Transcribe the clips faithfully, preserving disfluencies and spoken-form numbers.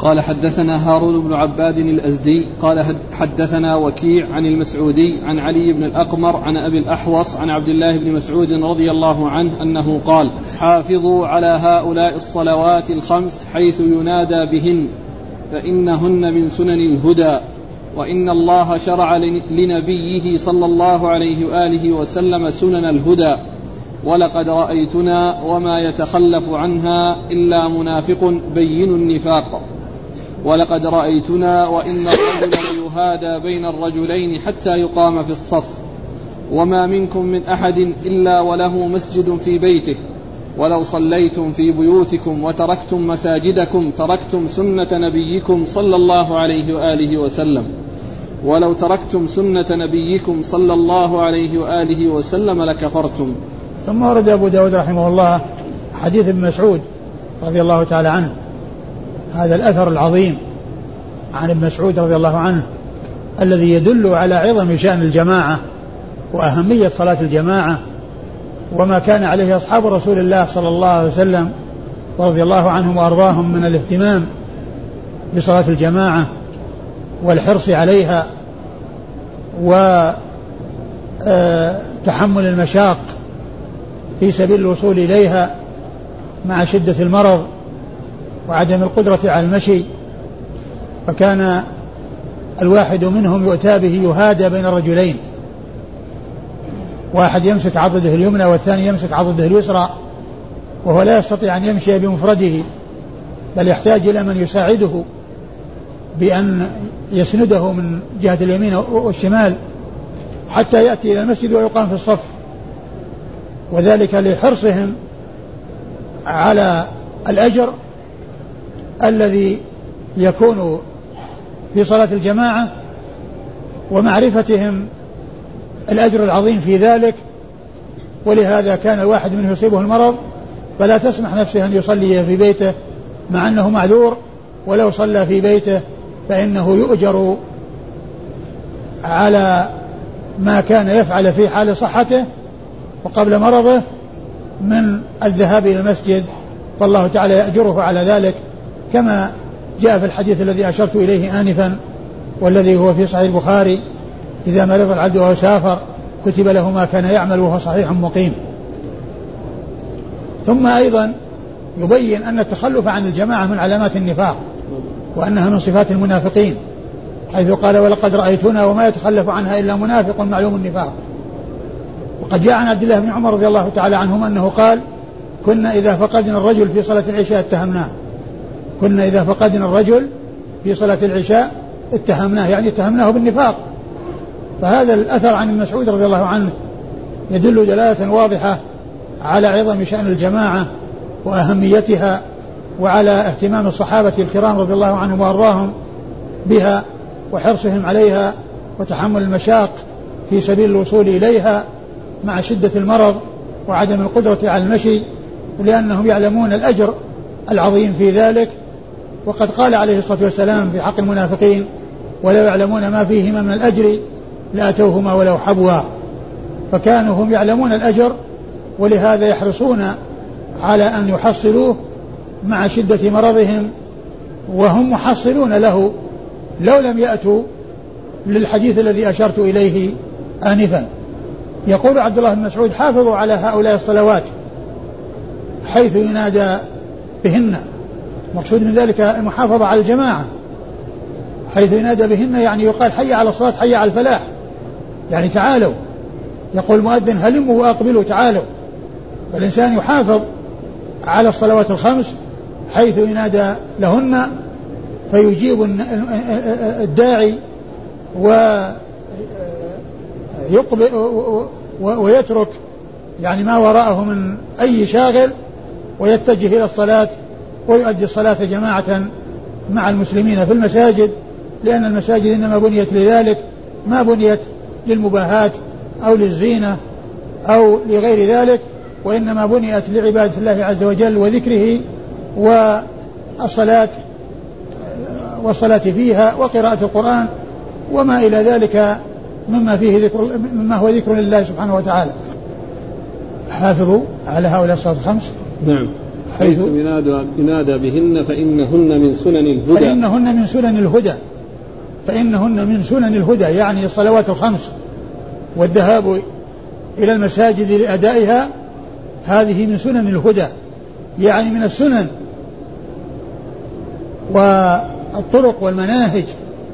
قال حدثنا هارون بن عباد الأزدي قال حدثنا وكيع عن المسعودي عن علي بن الأقمر عن أبي الأحوص عن عبد الله بن مسعود رضي الله عنه أنه قال حافظوا على هؤلاء الصلوات الخمس حيث ينادى بهن فإنهن من سنن الهدى وإن الله شرع لنبيه صلى الله عليه وآله وسلم سنن الهدى ولقد رأيتنا وما يتخلف عنها إلا منافق بين النفاق ولقد رأيتنا وإن الرجل ليهادى بين الرجلين حتى يقام في الصف وما منكم من أحد إلا وله مسجد في بيته ولو صليتم في بيوتكم وتركتم مساجدكم تركتم سنة نبيكم صلى الله عليه وآله وسلم ولو تركتم سنة نبيكم صلى الله عليه وآله وسلم لكفرتم. ثم ورد أبو داود رحمه الله حديث ابن مسعود رضي الله تعالى عنه، هذا الأثر العظيم عن ابن مسعود رضي الله عنه الذي يدل على عظم شأن الجماعة وأهمية صلاة الجماعة وما كان عليه أصحاب رسول الله صلى الله عليه وسلم رضي الله عنهم وأرضاهم من الاهتمام بصلاة الجماعة والحرص عليها وتحمل المشاق في سبيل الوصول إليها مع شدة المرض وعدم القدرة على المشي، فكان الواحد منهم يؤتى به يهادى بين الرجلين، واحد يمسك عضده اليمنى والثاني يمسك عضده اليسرى وهو لا يستطيع أن يمشي بمفرده بل يحتاج إلى من يساعده بأن يسنده من جهة اليمين والشمال حتى يأتي إلى المسجد ويقام في الصف، وذلك لحرصهم على الأجر الذي يكون في صلاة الجماعة ومعرفتهم الأجر العظيم في ذلك. ولهذا كان الواحد منه يصيبه المرض فلا تسمح نفسه أن يصلي في بيته مع أنه معذور، ولو صلى في بيته فإنه يؤجر على ما كان يفعل في حال صحته وقبل مرضه من الذهاب إلى المسجد، فالله تعالى يأجره على ذلك كما جاء في الحديث الذي أشرت إليه آنفا والذي هو في صحيح البخاري: إذا مرض العبد وهو سافر كتب له ما كان يعمل وهو صحيح مقيم. ثم أيضا يبين أن التخلف عن الجماعة من علامات النفاق وأنها من صفات المنافقين، حيث قال: ولقد رأيتنا وما يتخلف عنها إلا منافق معلوم النفاق. وقد جاء عن عبد الله بن عمر رضي الله تعالى عنهما أنه قال: كنا إذا فقدنا الرجل في صلاة العشاء اتهمناه كنا إذا فقدنا الرجل في صلاة العشاء اتهمناه، يعني اتهمناه بالنفاق. فهذا الأثر عن مسعود رضي الله عنه يدل دلالة واضحة على عظم شأن الجماعة وأهميتها وعلى اهتمام الصحابة الكرام رضي الله عنهم وأرضاهم بها وحرصهم عليها وتحمل المشاق في سبيل الوصول إليها مع شدة المرض وعدم القدرة على المشي، لأنهم يعلمون الأجر العظيم في ذلك. وقد قال عليه الصلاة والسلام في حق المنافقين: ولو يعلمون ما فيهما من الأجر لأتوهما ولو حبوا. فكانوا هم يعلمون الأجر ولهذا يحرصون على أن يحصلوه مع شدة مرضهم، وهم محصلون له لو لم يأتوا للحديث الذي أشرت إليه آنفا. يقول عبد الله بن مسعود: حافظوا على هؤلاء الصلوات حيث ينادى بهن. مقصود من ذلك المحافظة على الجماعة، حيث ينادى بهن يعني يقال: حي على الصلاة، حي على الفلاح، يعني تعالوا. يقول المؤذن: هلموا وأقبلوا، تعالوا. فالإنسان يحافظ على الصلوات الخمس حيث ينادى لهن فيجيب الداعي ويقبل ويترك يعني ما وراءه من أي شاغل ويتجه إلى الصلاة ويؤدي الصلاة جماعة مع المسلمين في المساجد، لأن المساجد إنما بنيت لذلك، ما بنيت للمباهات أو للزينة أو لغير ذلك، وإنما بنيت لعبادة الله عز وجل وذكره والصلاة والصلاة فيها وقراءة القرآن وما إلى ذلك مما فيه ذكر مما هو ذكر لله سبحانه وتعالى. حافظوا على هؤلاء الصلوات الخمس. نعم. حيث ينادى بهن فإنهن من سنن الهدى فإنهن من سنن الهدى فإنهن من سنن الهدى يعني الصلوات الخمس والذهاب إلى المساجد لأدائها هذه من سنن الهدى، يعني من السنن والطرق والمناهج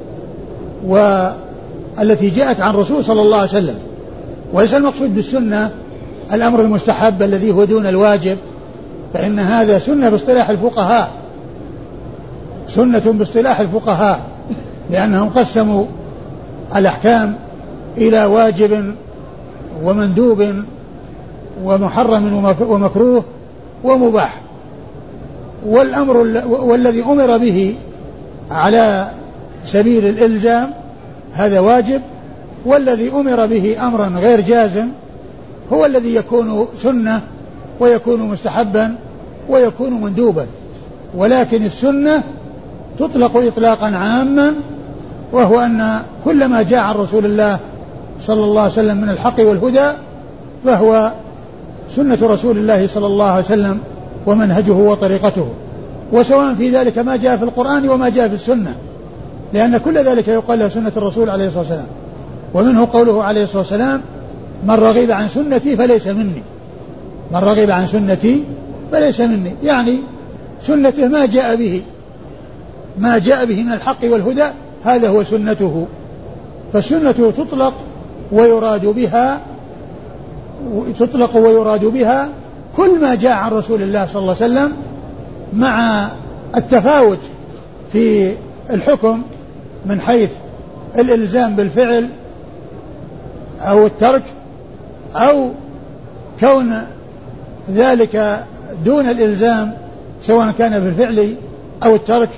والتي جاءت عن الرسول صلى الله عليه وسلم. وليس المقصود بالسنة الأمر المستحب الذي هو دون الواجب، فإن هذا سنة باصطلاح الفقهاء، سنة باصطلاح الفقهاء، لأنهم قسموا الأحكام إلى واجب ومندوب ومحرم ومكروه ومباح. والأمر والذي أمر به على سبيل الإلزام هذا واجب، والذي أمر به أمرا غير جازم هو الذي يكون سنة ويكون مستحبا ويكون مندوبا. ولكن السنة تطلق إطلاقا عاما، وهو أن كل ما جاء عن رسول الله صلى الله عليه وسلم من الحق والهدى فهو سنة رسول الله صلى الله عليه وسلم ومنهجه وطريقته، وسواء في ذلك ما جاء في القرآن وما جاء في السنة، لأن كل ذلك يقال له سنة الرسول عليه الصلاة والسلام. ومنه قوله عليه الصلاة والسلام: من رغب عن سنتي فليس مني، من رغب عن سنتي فليس مني، يعني سنته ما جاء به ما جاء به من الحق والهدى هذا هو سنته. فالسنة تطلق ويراد بها تطلق ويراد بها كل ما جاء عن رسول الله صلى الله عليه وسلم، مع التفاوت في الحكم من حيث الإلزام بالفعل أو الترك، أو كون ذلك دون الإلزام سواء كان بالفعل أو الترك.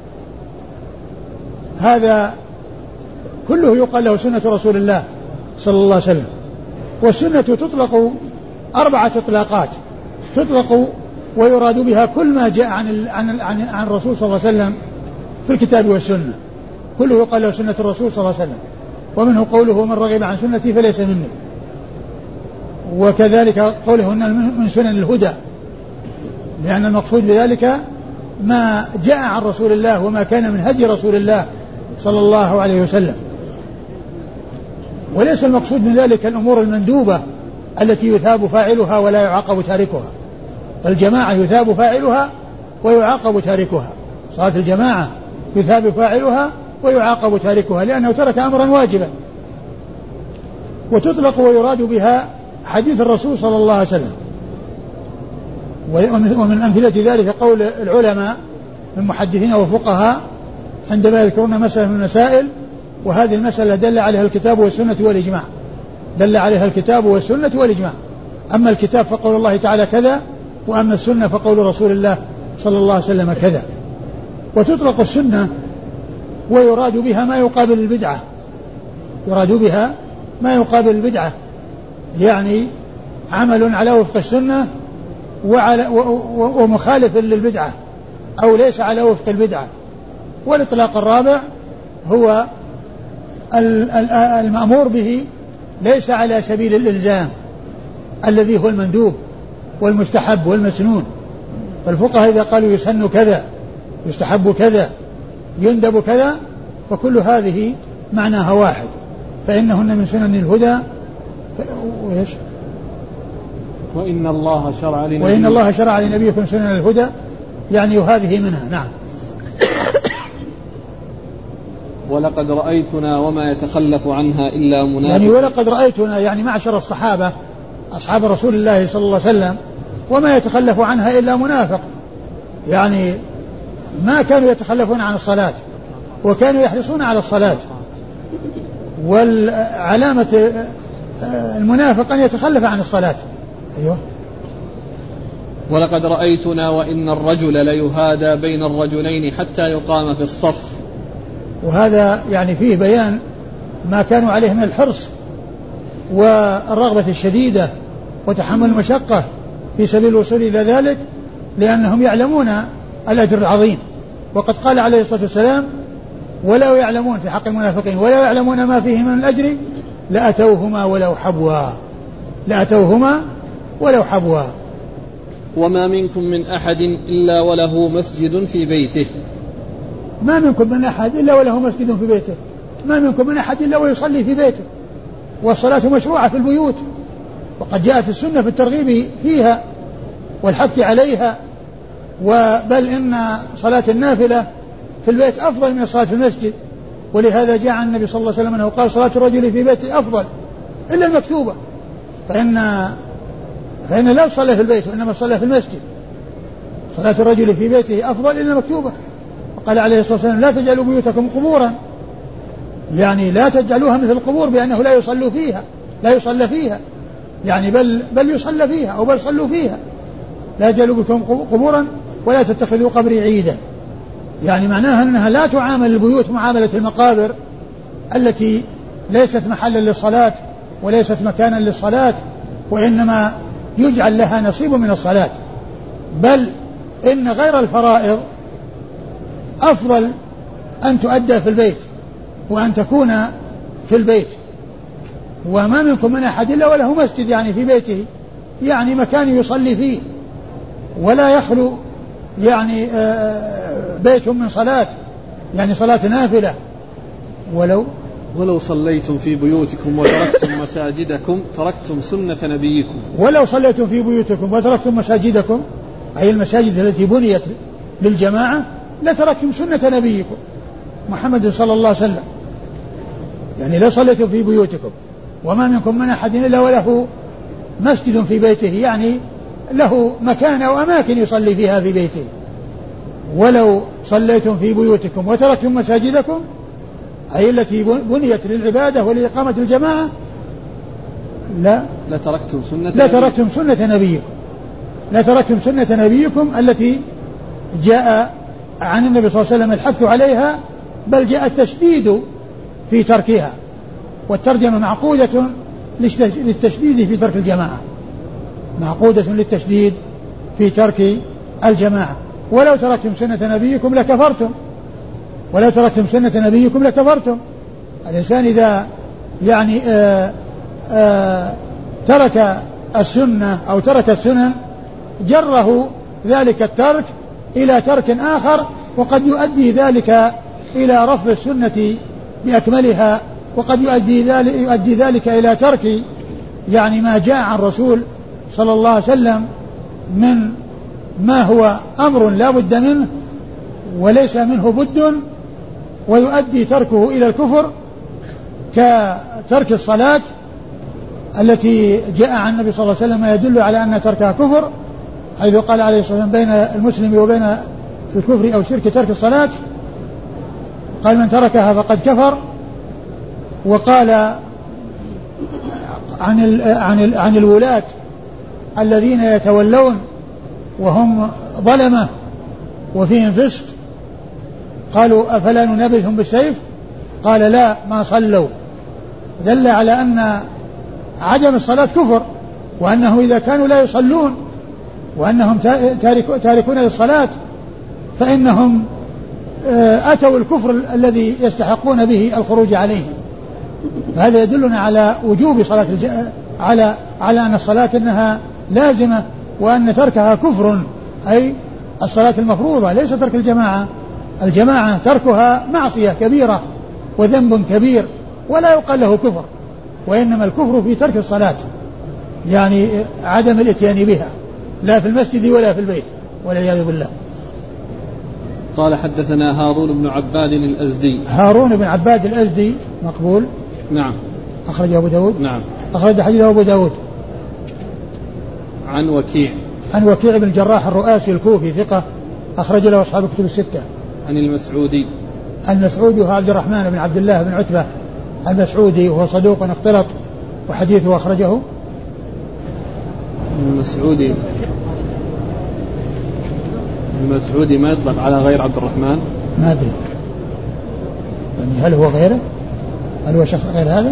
هذا كله يقال له سنة رسول الله صلى الله عليه وسلم. والسنة تطلق أربعة إطلاقات، تطلق ويراد بها كل ما جاء عن عن عن, عن الرسول صلى الله عليه وسلم في الكتاب والسنة، كله يقال له سنة الرسول صلى الله عليه وسلم. ومنه قوله: من رغب عن سنتي فليس مني. وكذلك قوله من سنن الهدى، لأن المقصود بذلك ما جاء عن رسول الله وما كان من هدي رسول الله صلى الله عليه وسلم. وليس المقصود من ذلك الأمور المندوبة التي يثاب فاعلها ولا يعاقب تاركها. الجماعة يثاب فاعلها ويعاقب تاركها، صلاة الجماعة يثاب فاعلها ويعاقب تاركها لأنه ترك أمرا واجبا. وتطلق ويراد بها حديث الرسول صلى الله عليه وسلم. ومن أمثلة ذلك قول العلماء من محدثين وفقهاء عندما يذكرون مسألة من المسائل، وهذه المسألة دل عليها الكتاب والسنة والإجماع، دل عليها الكتاب والسنة والإجماع. أما الكتاب فقول الله تعالى كذا، وأما السنة فقول رسول الله صلى الله عليه وسلم كذا. وتطلق السنة ويراد بها ما يقابل البدعة، يراد بها ما يقابل البدعة، يعني عمل على وفق السنة وعلى ومخالف للبدعة أو ليس على وفق البدعة. والإطلاق الرابع هو المأمور به ليس على سبيل الإلزام الذي هو المندوب والمستحب والمسنون. فالفقهاء إذا قالوا يسن كذا، يستحب كذا، يندب كذا، فكل هذه معناها واحد، فإنهن من سنن الهدى. وإيش؟ وإن الله شرع لنبيكم وإن الله شرع لنبيكم سنن الهدى، يعني هذه منها. نعم. ولقد رأيتنا وما يتخلف عنها إلا منافق. يعني ولقد رأيتنا يعني معشر الصحابة أصحاب رسول الله صلى الله عليه وسلم وما يتخلف عنها إلا منافق، يعني ما كانوا يتخلفون عن الصلاة وكانوا يحرصون على الصلاة. والعلامة المنافق أن يتخلف عن الصلاة. أيوة. ولقد رأيتنا وإن الرجل ليهادى بين الرجلين حتى يقام في الصف. وهذا يعني فيه بيان ما كانوا عليه من الحرص والرغبة الشديدة وتحمل المشقة في سبيل الوصول إلى ذلك، لأنهم يعلمون الأجر العظيم. وقد قال عليه الصلاة والسلام: ولو يعلمون في حق المنافقين ولو يعلمون ما فيه من الأجر لأتوهما ولو حبوا، لأتوهما ولو حبوا. وما منكم من أحد إلا وله مسجد في بيته. ما منكم من أحد إلا وله مسجد في بيته، ما منكم من أحد إلا ويصلي في بيته، والصلاة مشروعة في البيوت، وقد جاءت السنة في الترغيب فيها والحث عليها، وبل إن صلاة النافلة في البيت أفضل من الصلاة في المسجد، ولهذا جاء عن النبي صلى الله عليه وسلم أنه قال صلاة الرجل في بيته أفضل إلا المكتوبة، فإن فإن لا صلى في البيت وإنما صلى في المسجد. صلاة الرجل في بيته أفضل إلا المكتوبة. وقال عليه الصلاة والسلام لا تجعلوا بيوتكم قبورا، يعني لا تجعلوها مثل القبور بأنه لا يصلوا فيها، لا يصلى فيها، يعني بل بل يصلى فيها أو بل صلوا فيها. لا تجعلوا بكم قبورا ولا تتخذوا قبري عيدا، يعني معناها أنها لا تعامل البيوت معاملة المقابر التي ليست محلا للصلاة وليست مكانا للصلاة، وإنما يجعل لها نصيب من الصلاة، بل إن غير الفرائض أفضل أن تؤدى في البيت وأن تكون في البيت. وما منكم من أحد إلا وله مسجد، يعني في بيته، يعني مكان يصلي فيه، ولا يخلو يعني بيت من صلاة، يعني صلاة نافلة. ولو ولو صليتم في بيوتكم وتركتم مساجدكم تركتم سنة نبيكم. ولو صليتم في بيوتكم وتركتم مساجدكم، أي المساجد التي بنيت للجماعة، لتركتم سنة نبيكم محمد صلى الله عليه وسلم. يعني لو صليتم في بيوتكم وما منكم من أحد إلا وله مسجد في بيته، يعني له مكان أو أماكن يصلي فيها في بيته. ولو صليتم في بيوتكم وتركتم مساجدكم، أي التي بنيت للعبادة ولإقامة الجماعة، لا لتركتم سنة لا تركتم سنة نبيكم لا تركتم سنة نبيكم التي جاء عن النبي صلى الله عليه وسلم الحث عليها، بل جاء التشديد في تركها، والترجمة معقودة للتشديد في ترك الجماعة، معقودة للتشديد في ترك الجماعة. ولو تركتم سنة نبيكم لكفرتم ولو تركتم سنة نبيكم لكفرتم. الإنسان إذا يعني آآ آآ ترك السنة أو ترك السنن جره ذلك الترك إلى ترك آخر، وقد يؤدي ذلك إلى رفض السنة بأكملها، وقد يؤدي ذلك, يؤدي ذلك إلى ترك يعني ما جاء عن الرسول صلى الله عليه وسلم من ما هو أمر لا بد منه وليس منه بد، ويؤدي تركه إلى الكفر، كترك الصلاة التي جاء عن النبي صلى الله عليه وسلم يدل على أن تركها كفر، حيث قال عليه الصلاة والسلام بين المسلم وبين الكفر أو شرك ترك الصلاة، قال من تركها فقد كفر. وقال عن عن عن الولاة الذين يتولون وهم ظلمة وفيهم فسق، قالوا أفلا ننبذهم بالسيف؟ قال لا، ما صلوا. دل على أن عدم الصلاة كفر، وأنه إذا كانوا لا يصلون وأنهم تاركون للصلاة فإنهم أتوا الكفر الذي يستحقون به الخروج عليهم. هذا يدلنا على وجوب صلاة الج... على على أن الصلاة إنها لازمة، وأن تركها كفر، أي الصلاة المفروضة، ليس ترك الجماعة. الجماعة تركها معصية كبيرة وذنب كبير ولا يقال له كفر، وإنما الكفر في ترك الصلاة، يعني عدم الاتيان بها، لا في المسجد ولا في البيت، والعياذ بالله. قال حدثنا هارون بن عباد الأزدي. هارون بن عباد الأزدي مقبول، نعم، أخرج أبو داود، نعم، أخرج حديث أبو داود. عن وكيع. عن وكيع بن الجراح الرؤاسي الكوفي ثقة، أخرج له أصحاب الكتب الستة. عن المسعودي. المسعودي هو عبد الرحمن بن عبد الله بن عتبة المسعودي، وهو صدوق اختلط، وحديثه أخرجه. المسعودي المسعودي ما يطلق على غير عبد الرحمن، ما أدري يعني هل هو غيره، هل هو شخص غير هذا،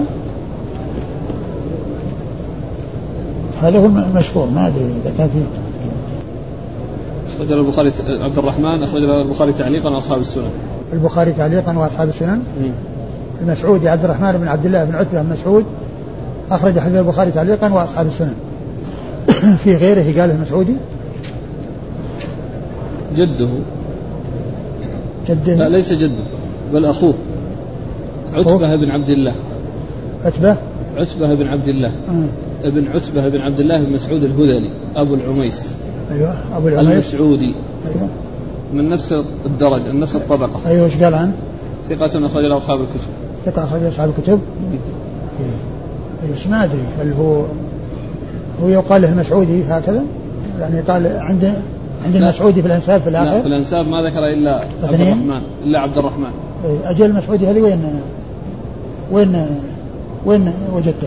هذا هو المشهور، ما أدري إذا كان فيه. أخرج له البخاري عبد الرحمن، أخرج له البخاري تعليقا وأصحاب السنن. البخاري تعليقا وأصحاب السنن. م. المسعودي عبد الرحمن بن عبد الله بن عتبة مسعود، أخرج حديث البخاري تعليقا وأصحاب السنن. في غيره قال المسعودي جده. جده؟ لا ليس جده بل أخوه عتبة بن عبد الله. عتبة عتبة بن عبد الله آه. ابن عتبة بن عبد الله بن مسعود الهذلي أبو العميس. أيوة أبو العميس المسعودي. أيوة من نفس الدرجة نفس الطبقة. أيوة إيش قال عنه؟ ثقة أخرج له أصحاب الكتب. ثقة أخرج له أصحاب الكتب. إيش ما أدري هل هو هو يقال له المسعودي هكذا يعني قال عنده عند المسعودي في الأنساب في الآخر. لا في الأنساب ما ذكر إلا عبد الرحمن إلا عبد الرحمن. أجل المسعودي هذه وين وين وين وجدته؟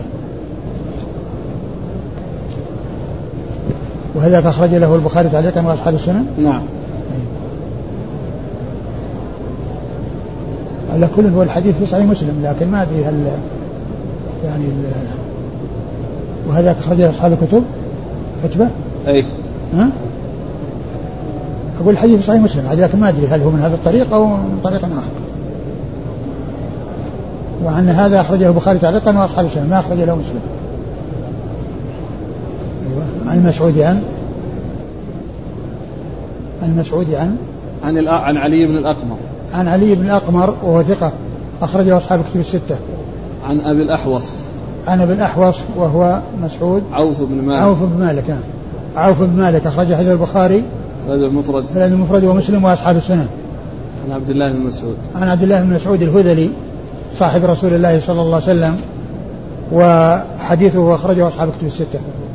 وهذاك أخرج له البخاري تعليقا وأصحاب السنن. نعم. على كل هو الحديث في صحيح مسلم لكن ما أدري هل يعني وهذاك أخرج له أصحاب الكتب عتبة. أي. ها؟ أقول الحديث في صحيح مسلم لكن ما أدري هل هو من هذا الطريق أو من طريق آخر. وعن هذا أخرجه البخاري تعليقا وأصحاب السنن ما أخرج له مسلم. أيوة. عن المسعودي عن عن المسعودي عن عن عن علي بن الأقمر. عن علي بن الأقمر وهو ثقة أخرجه أصحاب الكتب الستة. عن أبي الأحوص. عن أبي الأحوص وهو مسعود عوف بن مالك. عوف بن مالك نعم. عوف بن مالك أخرج حديث البخاري هذا المفرد هذا المفرد ومسلم وأصحاب السنن. عن عبد الله بن مسعود. عن عبد الله بن مسعود الهذلي صاحب رسول الله صلى الله عليه وسلم وحديثه أخرجه أصحاب الكتب الستة.